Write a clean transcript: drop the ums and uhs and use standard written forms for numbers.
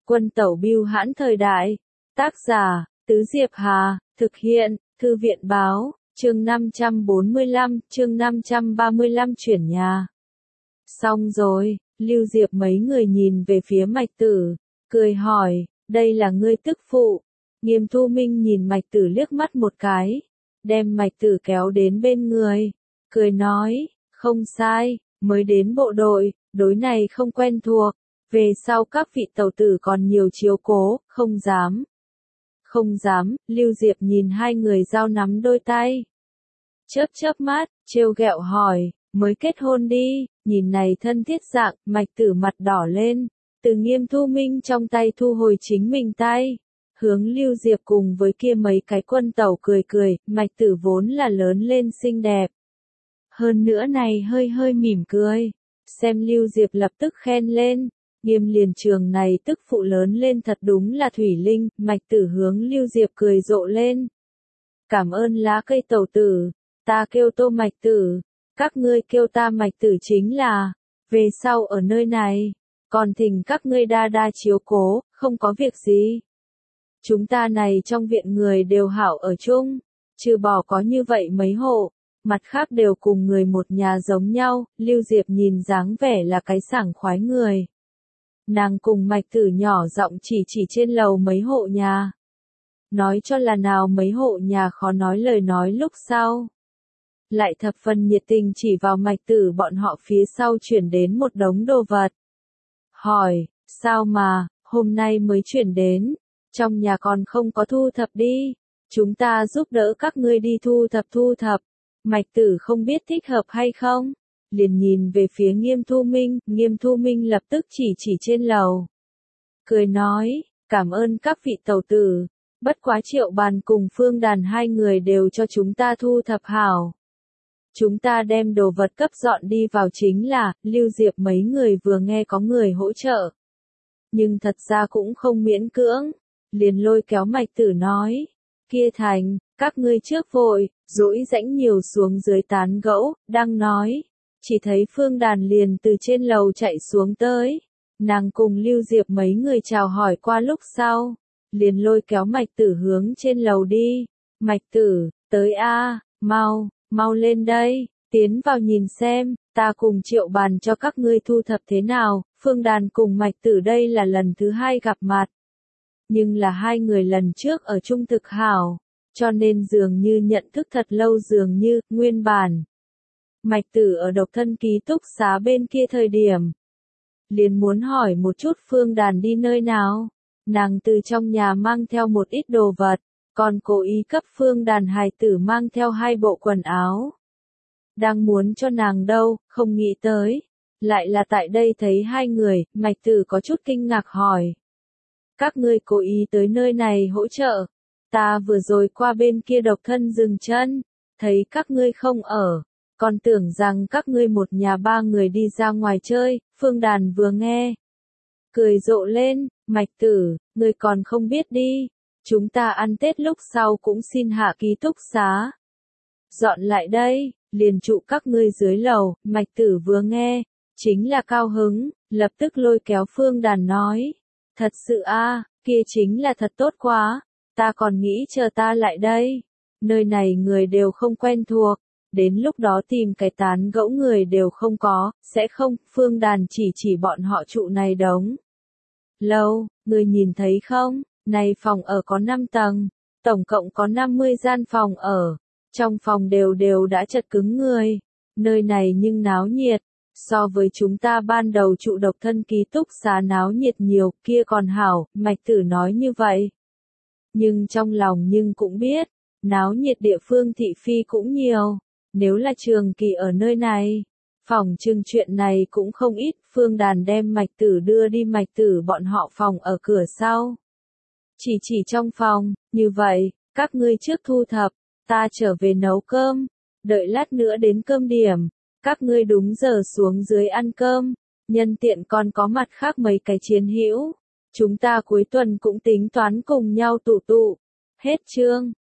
Quân tẩu bưu hãn thời đại. Tác giả, Tứ Diệp Hà, thực hiện, Thư viện báo, chương 545, chương 535 chuyển nhà. Xong rồi, Lưu Diệp mấy người nhìn về phía Mạch Tử, cười hỏi, đây là ngươi tức phụ. Nghiêm Thu Minh nhìn Mạch Tử liếc mắt một cái, đem Mạch Tử kéo đến bên người, cười nói, không sai, mới đến bộ đội, đối này không quen thuộc, về sau các vị tẩu tử còn nhiều chiếu cố, không dám. Không dám, Lưu Diệp nhìn hai người giao nắm đôi tay. Chớp mắt, trêu ghẹo hỏi, mới kết hôn đi, nhìn này thân thiết dạng, Mạch Tử mặt đỏ lên, từ Nghiêm Thu Minh trong tay thu hồi chính mình tay. Hướng Lưu Diệp cùng với kia mấy cái quân tẩu cười, Mạch Tử vốn là lớn lên xinh đẹp. Hơn nữa này hơi mỉm cười, xem Lưu Diệp lập tức khen lên, Nghiêm liền trường này tức phụ lớn lên thật đúng là thủy linh, Mạch Tử hướng Lưu Diệp cười rộ lên. Cảm ơn lá cây tẩu tử, ta kêu Tô Mạch Tử, các ngươi kêu ta Mạch Tử chính là, về sau ở nơi này, còn thỉnh các ngươi đa chiếu cố, không có việc gì. Chúng ta này trong viện người đều hảo ở chung, trừ bỏ có như vậy mấy hộ, mặt khác đều cùng người một nhà giống nhau, Lưu Diệp nhìn dáng vẻ là cái sảng khoái người. Nàng cùng Mạch Tử nhỏ giọng chỉ trên lầu mấy hộ nhà. Nói cho là nào mấy hộ nhà khó nói lời nói lúc sau. Lại thập phần nhiệt tình chỉ vào Mạch Tử bọn họ phía sau chuyển đến một đống đồ vật. Hỏi, sao mà, hôm nay mới chuyển đến, trong nhà còn không có thu thập đi, chúng ta giúp đỡ các ngươi đi thu thập. Mạch Tử không biết thích hợp hay không, liền nhìn về phía Nghiêm Thu Minh lập tức chỉ trên lầu. Cười nói, cảm ơn các vị tẩu tử, bất quá Triệu Bàn cùng Phương Đàn hai người đều cho chúng ta thu thập hảo. Chúng ta đem đồ vật cấp dọn đi vào chính là, Lưu Diệp mấy người vừa nghe có người hỗ trợ. Nhưng thật ra cũng không miễn cưỡng, liền lôi kéo Mạch Tử nói, kia thành, các ngươi trước vội, dỗi rãnh nhiều xuống dưới tán gẫu, đang nói. Chỉ thấy Phương Đàn liền từ trên lầu chạy xuống tới. Nàng cùng Lưu Diệp mấy người chào hỏi qua lúc sau. Liền lôi kéo Mạch Tử hướng trên lầu đi. Mạch Tử, tới a, mau lên đây, tiến vào nhìn xem, ta cùng Triệu Bàn cho các ngươi thu thập thế nào. Phương Đàn cùng Mạch Tử đây là lần thứ hai gặp mặt. Nhưng là hai người lần trước ở chung thực hảo, cho nên dường như nhận thức thật lâu dường như, nguyên bản. Mạch Tử ở độc thân ký túc xá bên kia thời điểm. Liền muốn hỏi một chút Phương Đàn đi nơi nào. Nàng từ trong nhà mang theo một ít đồ vật, còn cố ý cấp Phương Đàn hài tử mang theo 2 bộ quần áo. Đang muốn cho nàng đâu, không nghĩ tới. Lại là tại đây thấy hai người, Mạch Tử có chút kinh ngạc hỏi. Các ngươi cố ý tới nơi này hỗ trợ. Ta vừa rồi qua bên kia độc thân dừng chân, thấy các ngươi không ở. Còn tưởng rằng các ngươi một nhà 3 người đi ra ngoài chơi, Phương Đàn vừa nghe. Cười rộ lên, Mạch Tử, ngươi còn không biết đi. Chúng ta ăn Tết lúc sau cũng xin hạ ký túc xá. Dọn lại đây, liền trụ các ngươi dưới lầu, Mạch Tử vừa nghe, chính là cao hứng, lập tức lôi kéo Phương Đàn nói. Thật sự a, kia chính là thật tốt quá, ta còn nghĩ chờ ta lại đây. Nơi này người đều không quen thuộc. Đến lúc đó tìm cái tán gẫu người đều không có, sẽ không, Phương Đàn chỉ bọn họ trụ này đống. Lâu, người nhìn thấy không, này phòng ở có 5 tầng, tổng cộng có 50 gian phòng ở, trong phòng đều đã chật cứng người, nơi này nhưng náo nhiệt, so với chúng ta ban đầu trụ độc thân ký túc xá náo nhiệt nhiều, kia còn hảo, Mạch Tử nói như vậy. Nhưng trong lòng nhưng cũng biết, náo nhiệt địa phương thị phi cũng nhiều. Nếu là trường kỳ ở nơi này, phòng trừng chuyện này cũng không ít, Phương Đàn đem Mạch Tử đưa đi Mạch Tử bọn họ phòng ở cửa sau. Chỉ trong phòng, như vậy, các ngươi trước thu thập, ta trở về nấu cơm, đợi lát nữa đến cơm điểm, các ngươi đúng giờ xuống dưới ăn cơm, nhân tiện còn có mặt khác mấy cái chiến hữu, chúng ta cuối tuần cũng tính toán cùng nhau tụ. Hết chương.